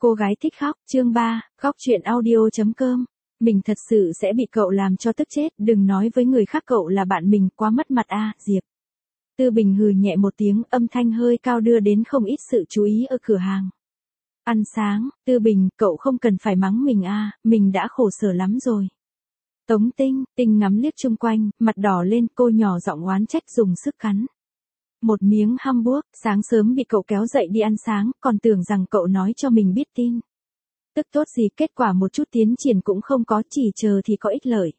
Cô gái thích khóc, chương 3, khóc chuyện audio.com. Mình thật sự sẽ bị cậu làm cho tức chết, đừng nói với người khác cậu là bạn mình, quá mất mặt a, Diệp. Tư Bình hừ nhẹ một tiếng, âm thanh hơi cao đưa đến không ít sự chú ý ở cửa hàng. Ăn sáng, Tư Bình, cậu không cần phải mắng mình a, mình đã khổ sở lắm rồi. Tống Tinh, Tinh ngắm liếc chung quanh, mặt đỏ lên, cô nhỏ giọng oán trách dùng sức cắn một miếng hamburger, sáng sớm bị cậu kéo dậy đi ăn sáng, còn tưởng rằng cậu nói cho mình biết tin. Tức tốt gì, kết quả một chút tiến triển cũng không có, chỉ chờ thì có ích lợi.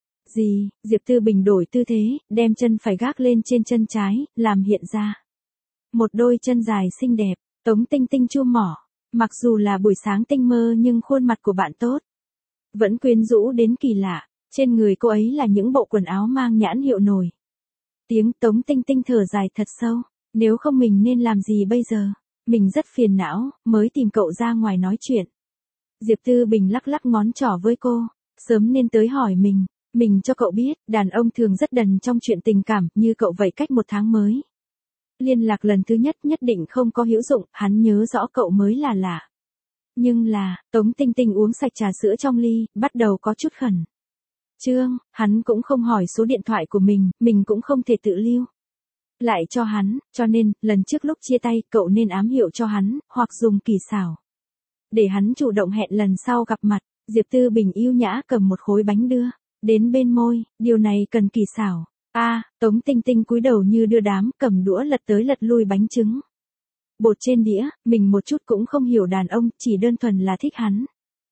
Gì, Diệp Tư Bình đổi tư thế, đem chân phải gác lên trên chân trái, làm hiện ra một đôi chân dài xinh đẹp. Tống Tinh Tinh chu mỏ, mặc dù là buổi sáng tinh mơ nhưng khuôn mặt của bạn tốt vẫn quyến rũ đến kỳ lạ, trên người cô ấy là những bộ quần áo mang nhãn hiệu nổi tiếng. Tống Tinh Tinh thở dài thật sâu, nếu không mình nên làm gì bây giờ, mình rất phiền não, mới tìm cậu ra ngoài nói chuyện. Diệp Tư Bình lắc lắc ngón trỏ với cô, sớm nên tới hỏi mình cho cậu biết, đàn ông thường rất đần trong chuyện tình cảm, như cậu vậy cách 1 tháng mới liên lạc lần thứ nhất định không có hữu dụng, hắn nhớ rõ cậu mới là lạ. Nhưng là, Tống Tinh Tinh uống sạch trà sữa trong ly, bắt đầu có chút khẩn trương, hắn cũng không hỏi số điện thoại của mình cũng không thể tự lưu lại cho hắn, cho nên, lần trước lúc chia tay, cậu nên ám hiệu cho hắn, hoặc dùng kỳ xảo để hắn chủ động hẹn lần sau gặp mặt. Diệp Tư Bình yêu nhã cầm một khối bánh đưa đến bên môi, điều này cần kỳ xảo. Tống Tinh Tinh cúi đầu như đưa đám, cầm đũa lật tới lật lui bánh trứng bột trên đĩa, mình một chút cũng không hiểu đàn ông, chỉ đơn thuần là thích hắn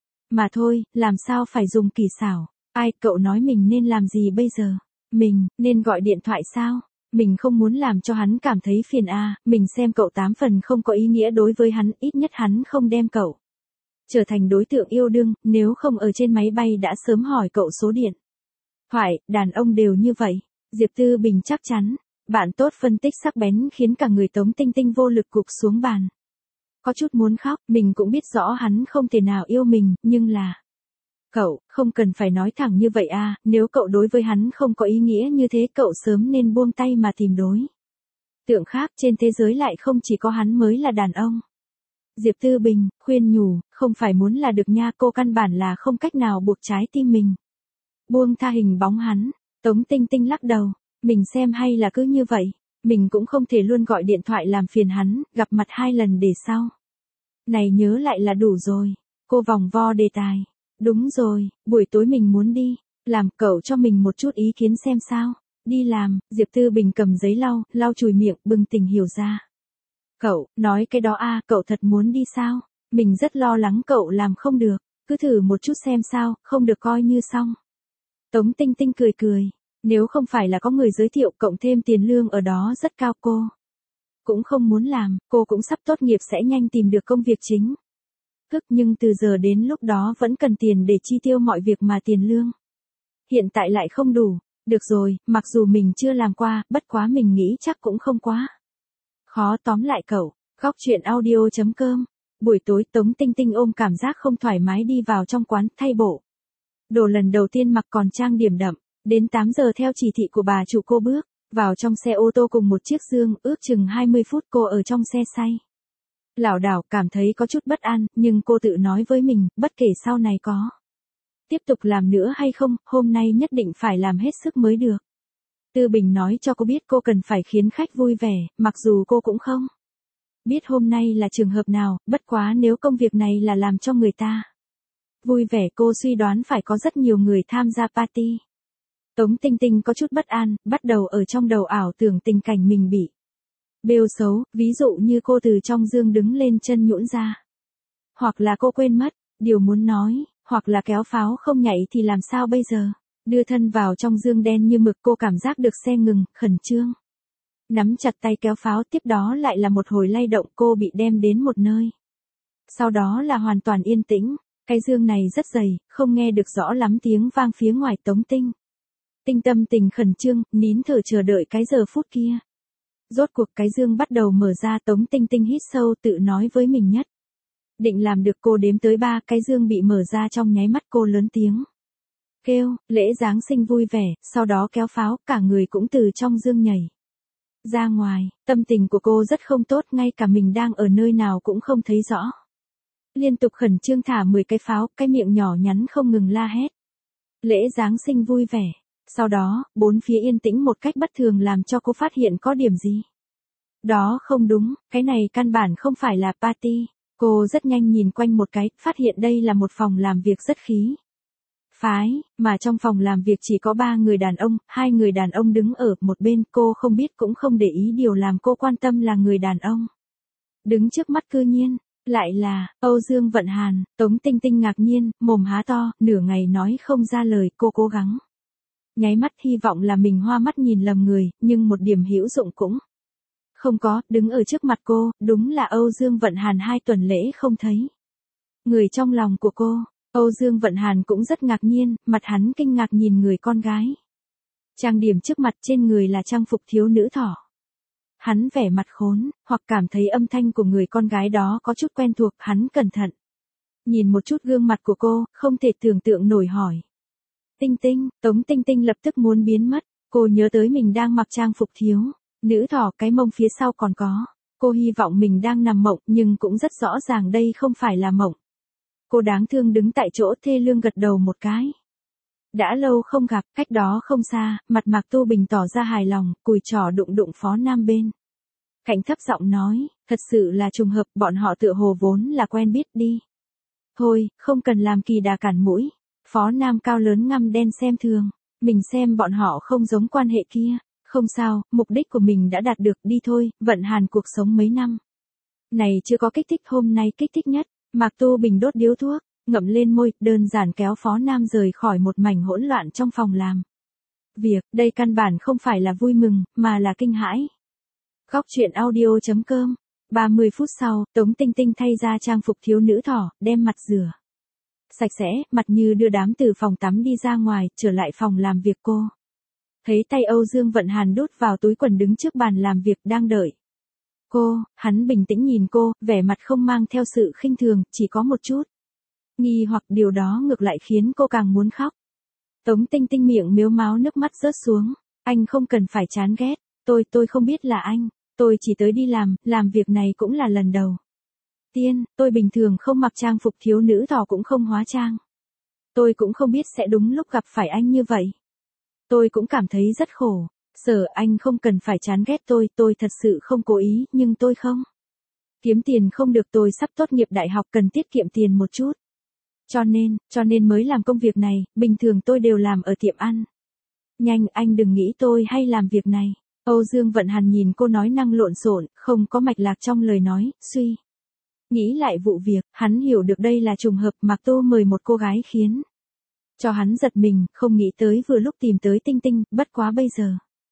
mà thôi, làm sao phải dùng kỳ xảo. Cậu nói mình nên làm gì bây giờ? Mình nên gọi điện thoại sao? Mình không muốn làm cho hắn cảm thấy phiền mình xem cậu 8 phần không có ý nghĩa đối với hắn, ít nhất hắn không đem cậu trở thành đối tượng yêu đương, nếu không ở trên máy bay đã sớm hỏi cậu số điện thoại, đàn ông đều như vậy. Diệp Tư Bình chắc chắn, bạn tốt phân tích sắc bén khiến cả người Tống Tinh Tinh vô lực gục xuống bàn. Có chút muốn khóc, mình cũng biết rõ hắn không thể nào yêu mình, nhưng là cậu, không cần phải nói thẳng như vậy nếu cậu đối với hắn không có ý nghĩa như thế cậu sớm nên buông tay mà tìm đối tượng khác, trên thế giới lại không chỉ có hắn mới là đàn ông. Diệp Tư Bình, khuyên nhủ, không phải muốn là được nha, cô căn bản là không cách nào buộc trái tim mình buông tha hình bóng hắn. Tống Tinh Tinh lắc đầu, mình xem hay là cứ như vậy, mình cũng không thể luôn gọi điện thoại làm phiền hắn, gặp mặt 2 lần để sau này nhớ lại là đủ rồi. Cô vòng vo đề tài. Đúng rồi, buổi tối mình muốn đi làm, cậu cho mình một chút ý kiến xem sao. Đi làm, Diệp Tư Bình cầm giấy lau chùi miệng, bừng tỉnh hiểu ra. Cậu, nói cái đó cậu thật muốn đi sao? Mình rất lo lắng cậu làm không được, cứ thử một chút xem sao, không được coi như xong. Tống Tinh Tinh cười, nếu không phải là có người giới thiệu cộng thêm tiền lương ở đó rất cao cô cũng không muốn làm, cô cũng sắp tốt nghiệp sẽ nhanh tìm được công việc chính nhưng từ giờ đến lúc đó vẫn cần tiền để chi tiêu mọi việc mà tiền lương hiện tại lại không đủ. Được rồi, mặc dù mình chưa làm qua, bất quá mình nghĩ chắc cũng không quá khó. Tóm lại cậu, khóc chuyện audio.com. Buổi tối Tống Tinh Tinh ôm cảm giác không thoải mái đi vào trong quán, thay bộ đồ lần đầu tiên mặc còn trang điểm đậm. Đến 8 giờ theo chỉ thị của bà chủ cô bước vào trong xe ô tô cùng một chiếc dương, ước chừng 20 phút cô ở trong xe say lảo đảo, cảm thấy có chút bất an, nhưng cô tự nói với mình, bất kể sau này có tiếp tục làm nữa hay không, hôm nay nhất định phải làm hết sức mới được. Tư Bình nói cho cô biết cô cần phải khiến khách vui vẻ, mặc dù cô cũng không biết hôm nay là trường hợp nào, bất quá nếu công việc này là làm cho người ta vui vẻ, cô suy đoán phải có rất nhiều người tham gia party. Tống Tinh Tinh có chút bất an, bắt đầu ở trong đầu ảo tưởng tình cảnh mình bị bêu xấu, ví dụ như cô từ trong dương đứng lên chân nhũn ra. Hoặc là cô quên mất điều muốn nói, hoặc là kéo pháo không nhảy thì làm sao bây giờ? Đưa thân vào trong dương đen như mực, cô cảm giác được xe ngừng, khẩn trương nắm chặt tay kéo pháo, tiếp đó lại là một hồi lay động, cô bị đem đến một nơi. Sau đó là hoàn toàn yên tĩnh, cái dương này rất dày, không nghe được rõ lắm tiếng vang phía ngoài. Tống Tinh Tinh tâm tình khẩn trương, nín thở chờ đợi cái giờ phút kia. Rốt cuộc cái dương bắt đầu mở ra, Tống Tinh Tinh hít sâu, tự nói với mình nhất định làm được. Cô đếm tới 3, cái dương bị mở ra, trong nháy mắt cô lớn tiếng kêu, lễ Giáng sinh vui vẻ, sau đó kéo pháo, cả người cũng từ trong dương nhảy ra ngoài. Tâm tình của cô rất không tốt, ngay cả mình đang ở nơi nào cũng không thấy rõ. Liên tục khẩn trương thả 10 cái pháo, cái miệng nhỏ nhắn không ngừng la hét. Lễ Giáng sinh vui vẻ. Sau đó, bốn phía yên tĩnh một cách bất thường làm cho cô phát hiện có điểm gì. Đó không đúng, cái này căn bản không phải là party. Cô rất nhanh nhìn quanh một cái, phát hiện đây là một phòng làm việc rất khí phái, mà trong phòng làm việc chỉ có 3 người đàn ông, 2 người đàn ông đứng ở một bên, cô không biết cũng không để ý, điều làm cô quan tâm là người đàn ông đứng trước mắt cư nhiên lại là Âu Dương Vận Hàn. Tống Tinh Tinh ngạc nhiên, mồm há to, nửa ngày nói không ra lời. Cô cố gắng nháy mắt hy vọng là mình hoa mắt nhìn lầm người, nhưng một điểm hữu dụng cũng không có. Đứng ở trước mặt cô, đúng là Âu Dương Vận Hàn. 2 tuần lễ không thấy người trong lòng của cô. Âu Dương Vận Hàn cũng rất ngạc nhiên, mặt hắn kinh ngạc nhìn người con gái trang điểm trước mặt, trên người là trang phục thiếu nữ thỏ. Hắn vẻ mặt khốn, hoặc cảm thấy âm thanh của người con gái đó có chút quen thuộc, hắn cẩn thận nhìn một chút gương mặt của cô, không thể tưởng tượng nổi hỏi. Tinh Tinh, Tống Tinh Tinh lập tức muốn biến mất, cô nhớ tới mình đang mặc trang phục thiếu nữ thỏ, cái mông phía sau còn có. Cô hy vọng mình đang nằm mộng, nhưng cũng rất rõ ràng đây không phải là mộng. Cô đáng thương đứng tại chỗ thê lương gật đầu một cái. Đã lâu không gặp, cách đó không xa, mặt Mạc Tu Bình tỏ ra hài lòng, cùi trỏ đụng đụng Phó Nam bên cạnh thấp giọng nói, thật sự là trùng hợp, bọn họ tựa hồ vốn là quen biết đi. Thôi, không cần làm kỳ đà cản mũi. Phó Nam cao lớn ngăm đen xem thường, mình xem bọn họ không giống quan hệ kia. Không sao, mục đích của mình đã đạt được, đi thôi. Vận Hàn cuộc sống mấy năm này chưa có kích thích, hôm nay kích thích nhất. Mạc Tu Bình đốt điếu thuốc, ngậm lên môi, đơn giản kéo Phó Nam rời khỏi một mảnh hỗn loạn trong phòng làm việc. Đây căn bản không phải là vui mừng, mà là kinh hãi. Góc truyện audio.com. 30 phút sau, Tống Tinh Tinh thay ra trang phục thiếu nữ thỏ, đem mặt rửa sạch sẽ, mặt như đưa đám từ phòng tắm đi ra ngoài, trở lại phòng làm việc cô. Thấy tay Âu Dương Vận Hàn đút vào túi quần đứng trước bàn làm việc đang đợi cô, hắn bình tĩnh nhìn cô, vẻ mặt không mang theo sự khinh thường, chỉ có một chút nghi hoặc, điều đó ngược lại khiến cô càng muốn khóc. Tống Tinh Tinh miệng mếu máo, nước mắt rớt xuống. Anh không cần phải chán ghét, tôi không biết là anh, tôi chỉ tới đi làm việc này cũng là lần đầu tiên, tôi bình thường không mặc trang phục thiếu nữ thỏ cũng không hóa trang. Tôi cũng không biết sẽ đúng lúc gặp phải anh như vậy. Tôi cũng cảm thấy rất khổ. Sở, anh không cần phải chán ghét tôi thật sự không cố ý, nhưng tôi không kiếm tiền không được, tôi sắp tốt nghiệp đại học cần tiết kiệm tiền một chút. Cho nên mới làm công việc này, bình thường tôi đều làm ở tiệm ăn nhanh, anh đừng nghĩ tôi hay làm việc này. Âu Dương Vận Hàn nhìn cô nói năng lộn xộn, không có mạch lạc trong lời nói, suy nghĩ lại vụ việc, hắn hiểu được đây là trùng hợp. Mạc Tô mời một cô gái khiến cho hắn giật mình, không nghĩ tới vừa lúc tìm tới Tinh Tinh, bất quá bây giờ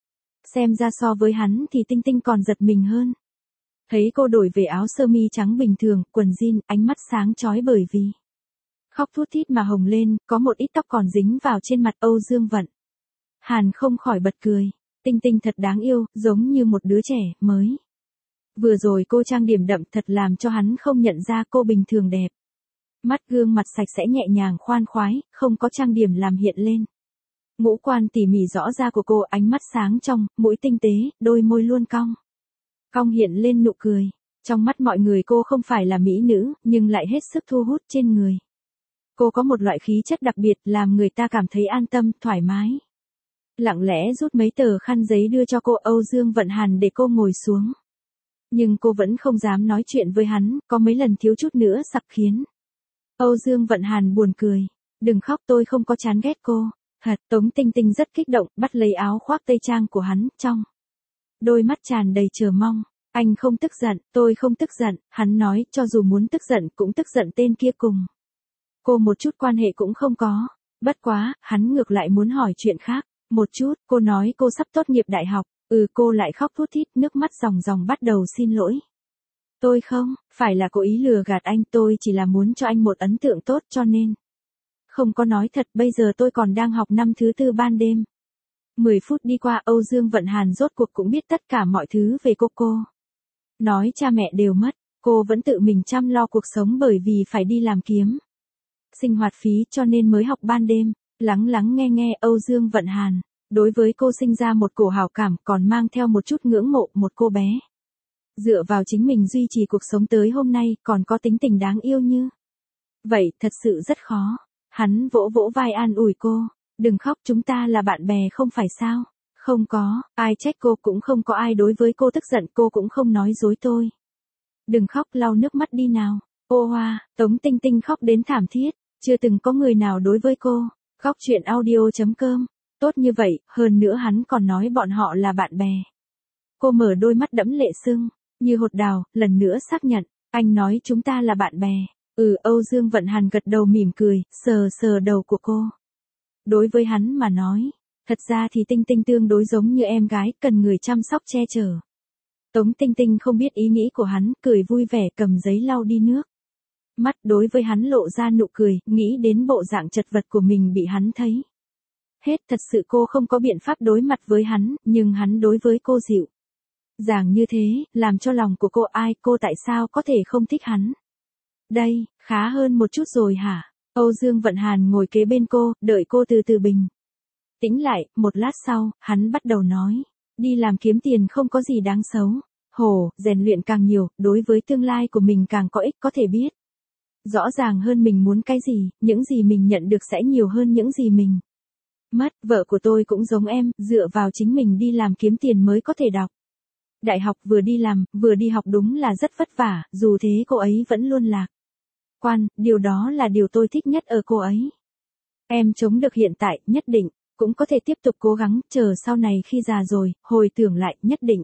xem ra so với hắn thì Tinh Tinh còn giật mình hơn. Thấy cô đổi về áo sơ mi trắng bình thường, quần jean, ánh mắt sáng chói bởi vì khóc thút thít mà hồng lên, có một ít tóc còn dính vào trên mặt. Âu Dương Vận Hàn không khỏi bật cười. Tinh Tinh thật đáng yêu, giống như một đứa trẻ mới. Vừa rồi cô trang điểm đậm thật làm cho hắn không nhận ra cô bình thường đẹp. Mắt gương mặt sạch sẽ nhẹ nhàng khoan khoái, không có trang điểm làm hiện lên ngũ quan tỉ mỉ rõ ra của cô, ánh mắt sáng trong, mũi tinh tế, đôi môi luôn cong. Cong hiện lên nụ cười. Trong mắt mọi người cô không phải là mỹ nữ, nhưng lại hết sức thu hút. Trên người cô có một loại khí chất đặc biệt, làm người ta cảm thấy an tâm, thoải mái. Lặng lẽ rút mấy tờ khăn giấy đưa cho cô. Âu Dương Vận Hàn để cô ngồi xuống. Nhưng cô vẫn không dám nói chuyện với hắn, có mấy lần thiếu chút nữa sặc khiến Âu Dương Vận Hàn buồn cười. Đừng khóc, tôi không có chán ghét cô. Thật. Tống Tinh Tinh rất kích động, bắt lấy áo khoác tây trang của hắn, trong đôi mắt tràn đầy chờ mong. Anh không tức giận, tôi không tức giận. Hắn nói, cho dù muốn tức giận cũng tức giận tên kia cùng cô một chút quan hệ cũng không có. Bất quá, hắn ngược lại muốn hỏi chuyện khác một chút. Cô nói cô sắp tốt nghiệp đại học. Cô lại khóc thút thít, nước mắt ròng ròng bắt đầu xin lỗi. Tôi không phải là cố ý lừa gạt anh, tôi chỉ là muốn cho anh một ấn tượng tốt, cho nên không có nói thật. Bây giờ tôi còn đang học năm thứ 4 ban đêm. 10 phút đi qua, Âu Dương Vận Hàn rốt cuộc cũng biết tất cả mọi thứ về cô. Nói cha mẹ đều mất, cô vẫn tự mình chăm lo cuộc sống bởi vì phải đi làm kiếm sinh hoạt phí, cho nên mới học ban đêm. Lắng nghe Âu Dương Vận Hàn đối với cô sinh ra một cổ hảo cảm, còn mang theo một chút ngưỡng mộ. Một cô bé dựa vào chính mình duy trì cuộc sống tới hôm nay, còn có tính tình đáng yêu như vậy, thật sự rất khó. Hắn vỗ vỗ vai an ủi cô, đừng khóc, chúng ta là bạn bè không phải sao? Không có, ai trách cô, cũng không có ai đối với cô tức giận, cô cũng không nói dối tôi. Đừng khóc, lau nước mắt đi nào. Ô hoa, Tống Tinh Tinh khóc đến thảm thiết, chưa từng có người nào đối với cô. Khóc chuyện audio.com, tốt như vậy, hơn nữa hắn còn nói bọn họ là bạn bè. Cô mở đôi mắt đẫm lệ sưng, như hột đào, lần nữa xác nhận, anh nói chúng ta là bạn bè. Âu Dương Vận Hàn gật đầu mỉm cười, sờ sờ đầu của cô. Đối với hắn mà nói, thật ra thì Tinh Tinh tương đối giống như em gái, cần người chăm sóc che chở. Tống Tinh Tinh không biết ý nghĩ của hắn, cười vui vẻ cầm giấy lau đi nước. Mắt đối với hắn lộ ra nụ cười, nghĩ đến bộ dạng chật vật của mình bị hắn thấy. Hết, thật sự cô không có biện pháp đối mặt với hắn, nhưng hắn đối với cô dịu dàng như thế, làm cho lòng của cô tại sao có thể không thích hắn. Đây, khá hơn một chút rồi hả? Âu Dương Vận Hàn ngồi kế bên cô, đợi cô từ từ bình tĩnh lại, một lát sau, hắn bắt đầu nói. Đi làm kiếm tiền không có gì đáng xấu. Rèn luyện càng nhiều, đối với tương lai của mình càng có ích, có thể biết rõ ràng hơn mình muốn cái gì, những gì mình nhận được sẽ nhiều hơn những gì mình mất. Vợ của tôi cũng giống em, dựa vào chính mình đi làm kiếm tiền mới có thể đọc đại học, vừa đi làm, vừa đi học, đúng là rất vất vả, dù thế cô ấy vẫn luôn lạc quan, điều đó là điều tôi thích nhất ở cô ấy. Em chống được hiện tại, nhất định cũng có thể tiếp tục cố gắng, chờ sau này khi già rồi, hồi tưởng lại, nhất định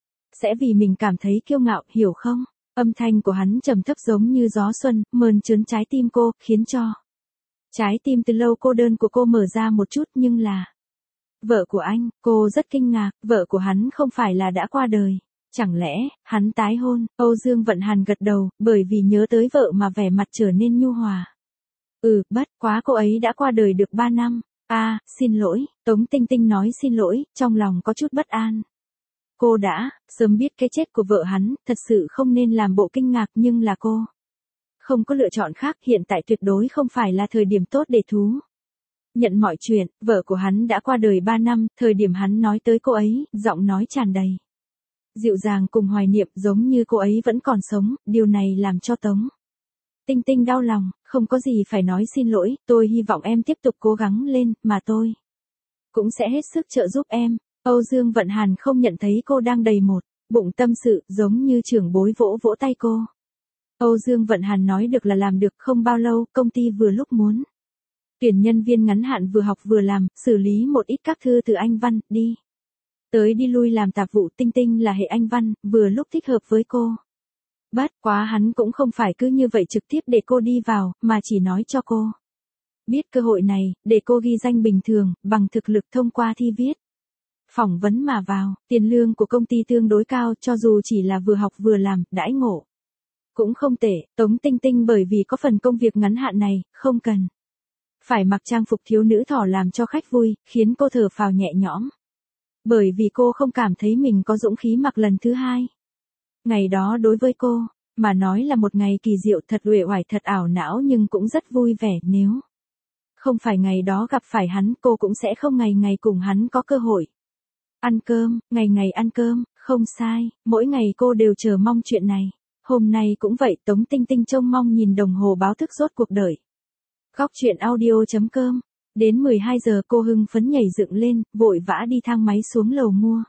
sẽ vì mình cảm thấy kiêu ngạo, hiểu không? Âm thanh của hắn trầm thấp giống như gió xuân, mơn trớn trái tim cô, khiến cho trái tim từ lâu cô đơn của cô mở ra một chút, nhưng là vợ của anh, cô rất kinh ngạc, vợ của hắn không phải là đã qua đời. Chẳng lẽ, hắn tái hôn? Âu Dương Vận Hàn gật đầu, bởi vì nhớ tới vợ mà vẻ mặt trở nên nhu hòa. Bất quá cô ấy đã qua đời được 3 năm. Xin lỗi, Tống Tinh Tinh nói xin lỗi, trong lòng có chút bất an. Cô đã sớm biết cái chết của vợ hắn, thật sự không nên làm bộ kinh ngạc, nhưng là cô không có lựa chọn khác, hiện tại tuyệt đối không phải là thời điểm tốt để thú nhận mọi chuyện. Vợ của hắn đã qua đời 3 năm, thời điểm hắn nói tới cô ấy, giọng nói tràn đầy dịu dàng cùng hoài niệm, giống như cô ấy vẫn còn sống, điều này làm cho Tống Tinh Tinh đau lòng, không có gì phải nói xin lỗi, tôi hy vọng em tiếp tục cố gắng lên, mà tôi cũng sẽ hết sức trợ giúp em. Âu Dương Vận Hàn không nhận thấy cô đang đầy một bụng tâm sự, giống như trưởng bối vỗ vỗ tay cô. Âu Dương Vận Hàn nói được là làm được, không bao lâu, công ty vừa lúc muốn tuyển nhân viên ngắn hạn vừa học vừa làm, xử lý một ít các thư từ Anh văn, đi tới đi lui làm tạp vụ. Tinh Tinh là hệ Anh văn, vừa lúc thích hợp với cô. Bất quá hắn cũng không phải cứ như vậy trực tiếp để cô đi vào, mà chỉ nói cho cô biết cơ hội này, để cô ghi danh bình thường, bằng thực lực thông qua thi viết phỏng vấn mà vào. Tiền lương của công ty tương đối cao, cho dù chỉ là vừa học vừa làm, đãi ngộ cũng không tệ. Tống Tinh Tinh bởi vì có phần công việc ngắn hạn này, không cần phải mặc trang phục thiếu nữ thỏ làm cho khách vui, khiến cô thở phào nhẹ nhõm. Bởi vì cô không cảm thấy mình có dũng khí mặc lần thứ hai. Ngày đó đối với cô mà nói là một ngày kỳ diệu, thật uể oải, thật ảo não, nhưng cũng rất vui vẻ. Nếu không phải ngày đó gặp phải hắn, cô cũng sẽ không ngày ngày cùng hắn có cơ hội ăn cơm, ngày ngày ăn cơm. Không sai, mỗi ngày cô đều chờ mong chuyện này. Hôm nay cũng vậy, Tống Tinh Tinh trông mong nhìn đồng hồ báo thức rốt cuộc đợi. Khóc chuyện audio.com. Đến 12 giờ cô hưng phấn nhảy dựng lên, vội vã đi thang máy xuống lầu mua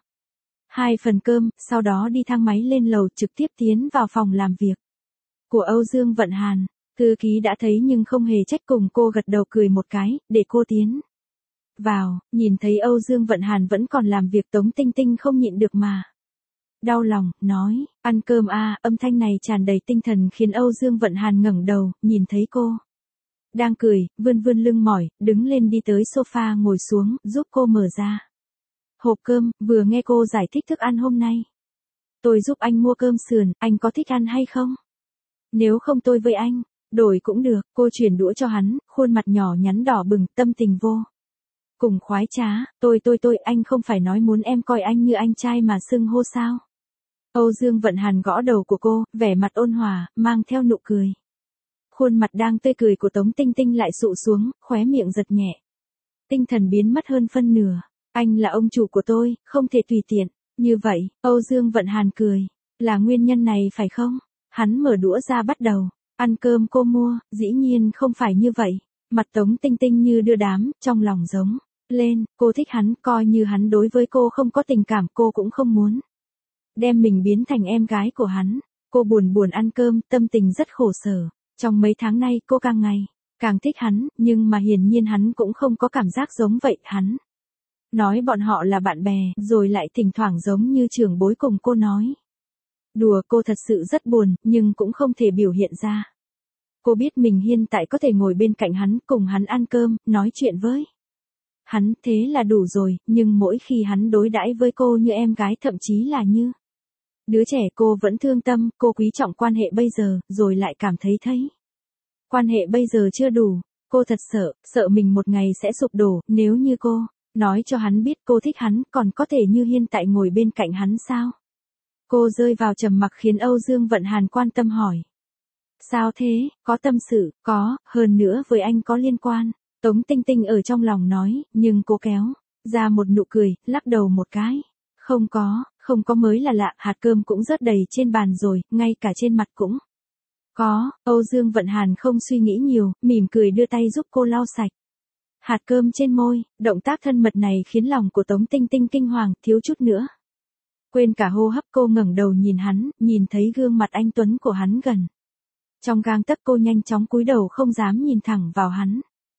2 phần cơm, sau đó đi thang máy lên lầu, trực tiếp tiến vào phòng làm việc của Âu Dương Vận Hàn. Thư ký đã thấy nhưng không hề trách, cùng cô gật đầu cười một cái, để cô tiến vào. Nhìn thấy Âu Dương Vận Hàn vẫn còn làm việc, Tống Tinh Tinh không nhịn được mà đau lòng, nói, ăn cơm âm thanh này tràn đầy tinh thần khiến Âu Dương Vận Hàn ngẩng đầu, nhìn thấy cô đang cười, vươn vươn lưng mỏi, đứng lên đi tới sofa ngồi xuống, giúp cô mở ra hộp cơm, vừa nghe cô giải thích thức ăn hôm nay. Tôi giúp anh mua cơm sườn, anh có thích ăn hay không? Nếu không tôi với anh đổi cũng được. Cô chuyển đũa cho hắn, khuôn mặt nhỏ nhắn đỏ bừng, tâm tình vô cùng khoái trá. Tôi, anh không phải nói muốn em coi anh như anh trai mà xưng hô sao? Âu Dương Vận Hàn gõ đầu của cô, vẻ mặt ôn hòa, mang theo nụ cười. Khuôn mặt đang tươi cười của Tống Tinh Tinh lại sụ xuống, khóe miệng giật nhẹ. Tinh thần biến mất hơn phân nửa. Anh là ông chủ của tôi, không thể tùy tiện như vậy. Âu Dương Vận Hàn cười. Là nguyên nhân này phải không? Hắn mở đũa ra bắt đầu. Ăn cơm cô mua, dĩ nhiên không phải như vậy. Mặt Tống Tinh Tinh như đưa đám, trong lòng giống lên, cô thích hắn, coi như hắn đối với cô không có tình cảm, cô cũng không muốn đem mình biến thành em gái của hắn. Cô buồn buồn ăn cơm, tâm tình rất khổ sở. Trong mấy tháng nay cô càng ngày càng thích hắn, nhưng mà hiển nhiên hắn cũng không có cảm giác giống vậy. Hắn nói bọn họ là bạn bè, rồi lại thỉnh thoảng giống như trưởng bối cùng cô nói đùa. Cô thật sự rất buồn, nhưng cũng không thể biểu hiện ra. Cô biết mình hiện tại có thể ngồi bên cạnh hắn, cùng hắn ăn cơm, nói chuyện với hắn, thế là đủ rồi, nhưng mỗi khi hắn đối đãi với cô như em gái, thậm chí là như đứa trẻ, cô vẫn thương tâm. Cô quý trọng quan hệ bây giờ, rồi lại cảm thấy quan hệ bây giờ chưa đủ. Cô thật sợ mình một ngày sẽ sụp đổ. Nếu như cô nói cho hắn biết cô thích hắn, còn có thể như hiện tại ngồi bên cạnh hắn sao? Cô rơi vào trầm mặc khiến Âu Dương Vận Hàn quan tâm hỏi. Sao thế, có tâm sự? Có, hơn nữa với anh có liên quan. Tống Tinh Tinh ở trong lòng nói, nhưng cô kéo ra một nụ cười, lắc đầu một cái. Không có mới là lạ, hạt cơm cũng rớt đầy trên bàn rồi, ngay cả trên mặt cũng có. Âu Dương Vận Hàn không suy nghĩ nhiều, mỉm cười đưa tay giúp cô lau sạch hạt cơm trên môi. Động tác thân mật này khiến lòng của Tống Tinh Tinh kinh hoàng, thiếu chút nữa quên cả hô hấp. Cô ngẩng đầu nhìn hắn, nhìn thấy gương mặt anh tuấn của hắn gần trong gang tấc, cô nhanh chóng cúi đầu không dám nhìn thẳng vào hắn.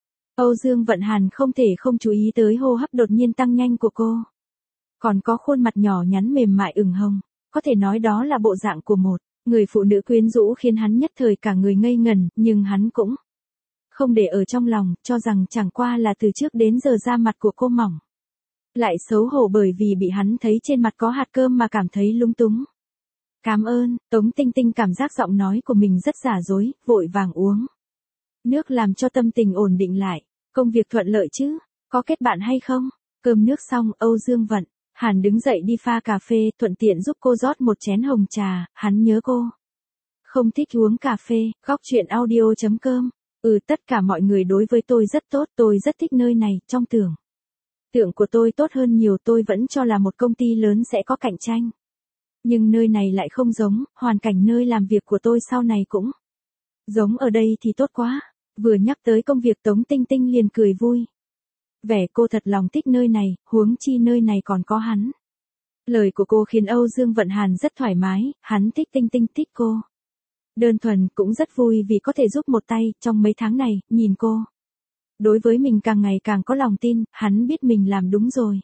Âu Dương Vận Hàn không thể không chú ý tới hô hấp đột nhiên tăng nhanh của cô. Còn có khuôn mặt nhỏ nhắn mềm mại ửng hồng, có thể nói đó là bộ dạng của một người phụ nữ quyến rũ, khiến hắn nhất thời cả người ngây ngẩn, nhưng hắn cũng không để ở trong lòng, cho rằng chẳng qua là từ trước đến giờ da mặt của cô mỏng. Lại xấu hổ bởi vì bị hắn thấy trên mặt có hạt cơm mà cảm thấy lung túng. Cảm ơn. Tống Tinh Tinh cảm giác giọng nói của mình rất giả dối, vội vàng uống nước làm cho tâm tình ổn định lại. Công việc thuận lợi chứ? Có kết bạn hay không? Cơm nước xong, Âu Dương Vận Hàn đứng dậy đi pha cà phê, thuận tiện giúp cô rót một chén hồng trà. Hắn nhớ cô không thích uống cà phê. Góc chuyện audio.com. Tất cả mọi người đối với tôi rất tốt, tôi rất thích nơi này. Trong tưởng tượng của tôi tốt hơn nhiều, tôi vẫn cho là một công ty lớn sẽ có cạnh tranh. Nhưng nơi này lại không giống, hoàn cảnh nơi làm việc của tôi sau này cũng giống ở đây thì tốt quá. Vừa nhắc tới công việc, Tống Tinh Tinh liền cười vui vẻ. Cô thật lòng thích nơi này, huống chi nơi này còn có hắn. Lời của cô khiến Âu Dương Vận Hàn rất thoải mái, hắn thích Tinh Tinh, thích cô đơn thuần, cũng rất vui vì có thể giúp một tay. Trong mấy tháng này, nhìn cô đối với mình càng ngày càng có lòng tin, hắn biết mình làm đúng rồi.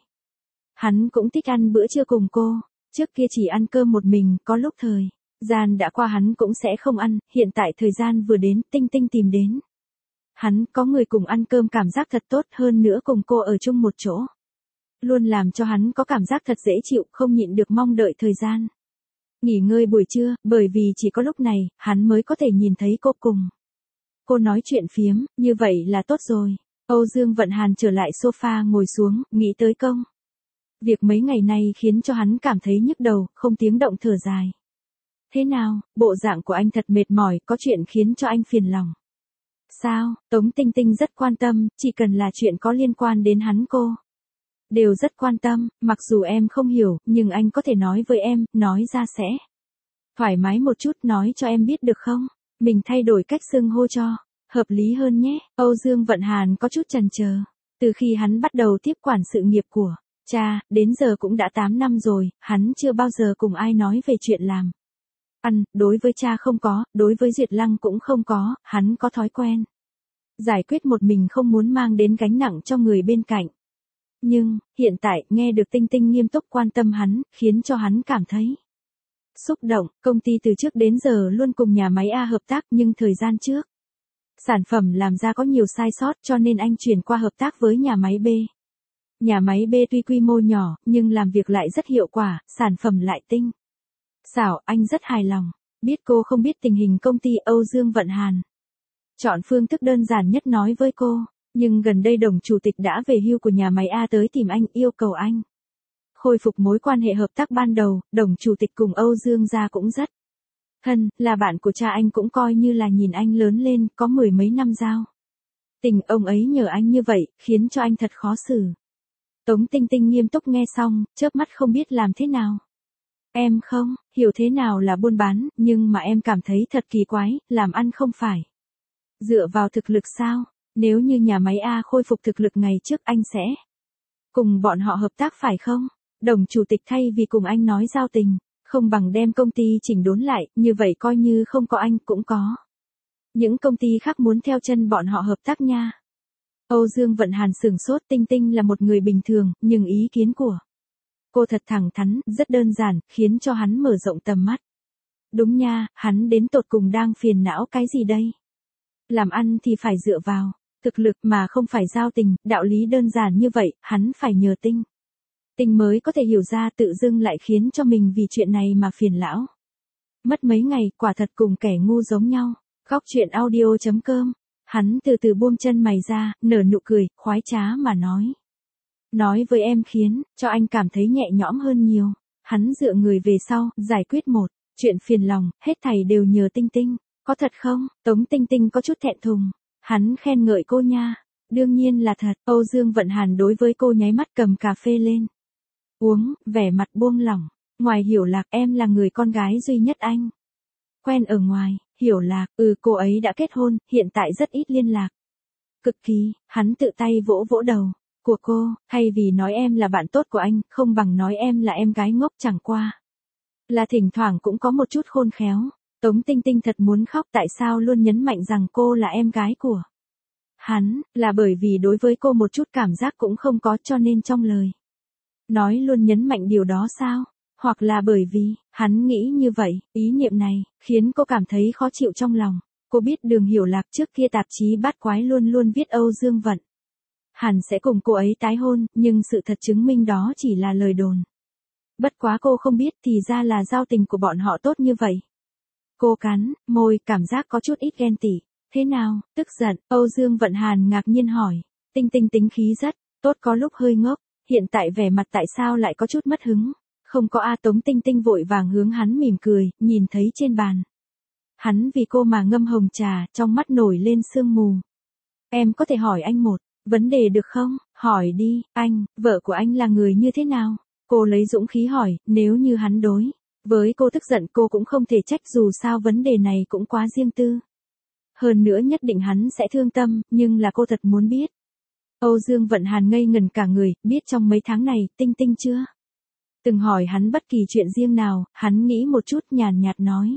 Hắn cũng thích ăn bữa trưa cùng cô. Trước kia chỉ ăn cơm một mình, có lúc thời gian đã qua hắn cũng sẽ không ăn, hiện tại thời gian vừa đến, Tinh Tinh tìm đến hắn, có người cùng ăn cơm cảm giác thật tốt, hơn nữa cùng cô ở chung một chỗ luôn làm cho hắn có cảm giác thật dễ chịu, không nhịn được mong đợi thời gian nghỉ ngơi buổi trưa, bởi vì chỉ có lúc này hắn mới có thể nhìn thấy cô cùng cô nói chuyện phiếm, như vậy là tốt rồi. Âu Dương Vận Hàn trở lại sofa ngồi xuống, nghĩ tới công việc mấy ngày nay khiến cho hắn cảm thấy nhức đầu, không tiếng động thở dài. Thế nào, bộ dạng của anh thật mệt mỏi, có chuyện khiến cho anh phiền lòng sao? Tống Tinh Tinh rất quan tâm, chỉ cần là chuyện có liên quan đến hắn cô đều rất quan tâm. Mặc dù em không hiểu, nhưng anh có thể nói với em, nói ra sẽ thoải mái một chút, nói cho em biết được không? Mình thay đổi cách xưng hô cho hợp lý hơn nhé. Âu Dương Vận Hàn có chút chần chờ. Từ khi hắn bắt đầu tiếp quản sự nghiệp của cha, đến giờ cũng đã 8 năm rồi, hắn chưa bao giờ cùng ai nói về chuyện làm ăn. Đối với cha không có, đối với Duyệt Lăng cũng không có, hắn có thói quen giải quyết một mình, không muốn mang đến gánh nặng cho người bên cạnh. Nhưng, hiện tại, nghe được Tinh Tinh nghiêm túc quan tâm hắn, khiến cho hắn cảm thấy xúc động. Công ty từ trước đến giờ luôn cùng nhà máy A hợp tác, nhưng thời gian trước sản phẩm làm ra có nhiều sai sót, cho nên anh chuyển qua hợp tác với nhà máy B. Nhà máy B tuy quy mô nhỏ, nhưng làm việc lại rất hiệu quả, sản phẩm lại tinh xảo, anh rất hài lòng. Biết cô không biết tình hình công ty, Âu Dương Vận Hàn chọn phương thức đơn giản nhất nói với cô. Nhưng gần đây đồng chủ tịch đã về hưu của nhà máy A tới tìm anh, yêu cầu anh khôi phục mối quan hệ hợp tác ban đầu. Đồng chủ tịch cùng Âu Dương gia cũng rất thân, là bạn của cha anh, cũng coi như là nhìn anh lớn lên, có 10 mấy năm giao tình. Ông ấy nhờ anh như vậy, khiến cho anh thật khó xử. Tống Tinh Tinh nghiêm túc nghe xong, chớp mắt không biết làm thế nào. Em không hiểu thế nào là buôn bán, nhưng mà em cảm thấy thật kỳ quái, làm ăn không phải dựa vào thực lực sao? Nếu như nhà máy A khôi phục thực lực ngày trước anh sẽ cùng bọn họ hợp tác phải không? Đồng chủ tịch thay vì cùng anh nói giao tình, không bằng đem công ty chỉnh đốn lại, như vậy coi như không có anh cũng có. Những công ty khác muốn theo chân bọn họ hợp tác nha. Âu Dương Vận Hàn sửng sốt, Tinh Tinh là một người bình thường, nhưng ý kiến của cô thật thẳng thắn, rất đơn giản, khiến cho hắn mở rộng tầm mắt. Đúng nha, hắn đến tột cùng đang phiền não cái gì đây? Làm ăn thì phải dựa vào thực lực mà không phải giao tình, đạo lý đơn giản như vậy, hắn phải nhờ Tinh Tinh mới có thể hiểu ra, tự dưng lại khiến cho mình vì chuyện này mà phiền lão. Mất mấy ngày, quả thật cùng kẻ ngu giống nhau. Góc chuyện audio.com. Hắn từ từ buông chân mày ra, nở nụ cười, khoái trá mà nói. Nói với em khiến cho anh cảm thấy nhẹ nhõm hơn nhiều. Hắn dựa người về sau, giải quyết một chuyện phiền lòng, hết thảy đều nhờ Tinh Tinh. Có thật không? Tống Tinh Tinh có chút thẹn thùng. Hắn khen ngợi cô nha. Đương nhiên là thật. Âu Dương Vận Hàn đối với cô nháy mắt, cầm cà phê lên uống, vẻ mặt buông lỏng. Ngoài Hiểu Lạc, em là người con gái duy nhất anh quen ở ngoài. Hiểu Lạc, cô ấy đã kết hôn, hiện tại rất ít liên lạc. Cực kỳ, hắn tự tay vỗ vỗ đầu của cô, thay vì nói em là bạn tốt của anh, không bằng nói em là em gái ngốc, chẳng qua là thỉnh thoảng cũng có một chút khôn khéo. Tống Tinh Tinh thật muốn khóc, tại sao luôn nhấn mạnh rằng cô là em gái của hắn, là bởi vì đối với cô một chút cảm giác cũng không có, cho nên trong lời nói luôn nhấn mạnh điều đó sao? Hoặc là bởi vì hắn nghĩ như vậy, ý niệm này khiến cô cảm thấy khó chịu trong lòng. Cô biết Đường Hiểu Lạc trước kia tạp chí Bát Quái luôn luôn viết Âu Dương Vận Hàn sẽ cùng cô ấy tái hôn, nhưng sự thật chứng minh đó chỉ là lời đồn. Bất quá cô không biết thì ra là giao tình của bọn họ tốt như vậy. Cô cắn môi, cảm giác có chút ít ghen tị. Thế nào, tức giận? Âu Dương Vận Hàn ngạc nhiên hỏi. Tinh Tinh tính khí rất tốt, có lúc hơi ngốc, hiện tại vẻ mặt tại sao lại có chút mất hứng? Không có a. Tống Tinh Tinh vội vàng hướng hắn mỉm cười, nhìn thấy trên bàn hắn vì cô mà ngâm hồng trà, trong mắt nổi lên sương mù. Em có thể hỏi anh một vấn đề được không? Hỏi đi, anh, vợ của anh là người như thế nào? Cô lấy dũng khí hỏi, nếu như hắn đối với cô tức giận, cô cũng không thể trách, dù sao vấn đề này cũng quá riêng tư. Hơn nữa nhất định hắn sẽ thương tâm, nhưng là cô thật muốn biết. Âu Dương Vận Hàn ngây ngần cả người, biết trong mấy tháng này, Tinh Tinh chưa từng hỏi hắn bất kỳ chuyện riêng nào. Hắn nghĩ một chút, nhàn nhạt nói.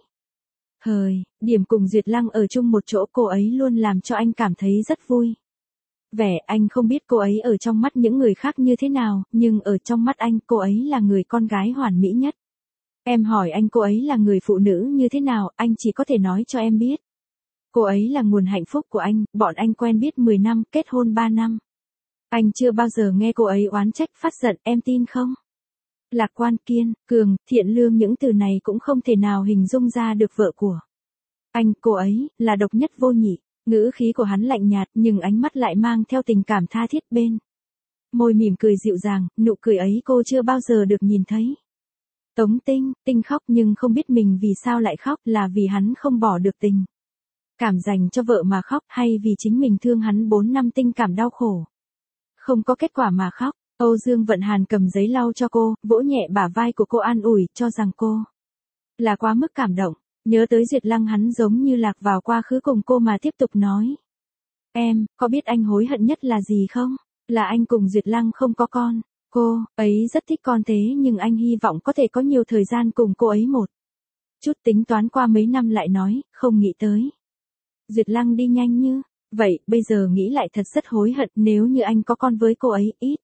Điểm cùng Duyệt Lăng ở chung một chỗ, cô ấy luôn làm cho anh cảm thấy rất vui vẻ. Anh không biết cô ấy ở trong mắt những người khác như thế nào, nhưng ở trong mắt anh, cô ấy là người con gái hoàn mỹ nhất. Em hỏi anh cô ấy là người phụ nữ như thế nào, anh chỉ có thể nói cho em biết. Cô ấy là nguồn hạnh phúc của anh, bọn anh quen biết 10 năm, kết hôn 3 năm. Anh chưa bao giờ nghe cô ấy oán trách, phát giận, em tin không? Lạc quan, kiên cường, thiện lương, những từ này cũng không thể nào hình dung ra được vợ của anh. Cô ấy là độc nhất vô nhị. Ngữ khí của hắn lạnh nhạt, nhưng ánh mắt lại mang theo tình cảm tha thiết, bên môi mỉm cười dịu dàng, nụ cười ấy cô chưa bao giờ được nhìn thấy. Tống Tinh khóc, nhưng không biết mình vì sao lại khóc, là vì hắn không bỏ được tình cảm dành cho vợ mà khóc, hay vì chính mình thương hắn 4 năm tình cảm đau khổ không có kết quả mà khóc. Âu Dương Vận Hàn cầm giấy lau cho cô, vỗ nhẹ bả vai của cô, an ủi, cho rằng cô là quá mức cảm động. Nhớ tới Duyệt Lăng, hắn giống như lạc vào quá khứ cùng cô mà tiếp tục nói. Em, có biết anh hối hận nhất là gì không? Là anh cùng Duyệt Lăng không có con. Cô ấy rất thích con, thế nhưng anh hy vọng có thể có nhiều thời gian cùng cô ấy một chút. Tính toán qua mấy năm lại nói, không nghĩ tới Duyệt Lăng đi nhanh như vậy, bây giờ nghĩ lại thật rất hối hận. Nếu như anh có con với cô ấy, ít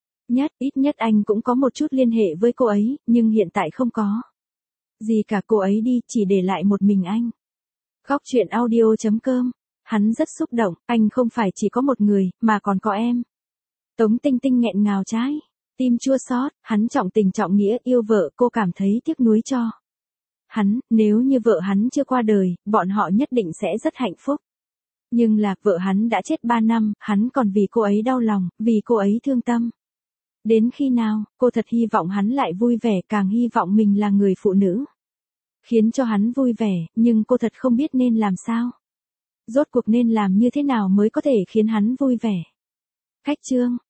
nhất anh cũng có một chút liên hệ với cô ấy, nhưng hiện tại không có gì cả, cô ấy đi, chỉ để lại một mình anh. Góc chuyện audio.com. Hắn rất xúc động, anh không phải chỉ có một người, mà còn có em. Tống Tinh Tinh nghẹn ngào, trái tim chua xót. Hắn trọng tình trọng nghĩa yêu vợ, cô cảm thấy tiếc nuối cho hắn. Nếu như vợ hắn chưa qua đời, bọn họ nhất định sẽ rất hạnh phúc. Nhưng là, vợ hắn đã chết 3 năm, hắn còn vì cô ấy đau lòng, vì cô ấy thương tâm. Đến khi nào, cô thật hy vọng hắn lại vui vẻ, càng hy vọng mình là người phụ nữ khiến cho hắn vui vẻ, nhưng cô thật không biết nên làm sao. Rốt cuộc nên làm như thế nào mới có thể khiến hắn vui vẻ. Khách chương.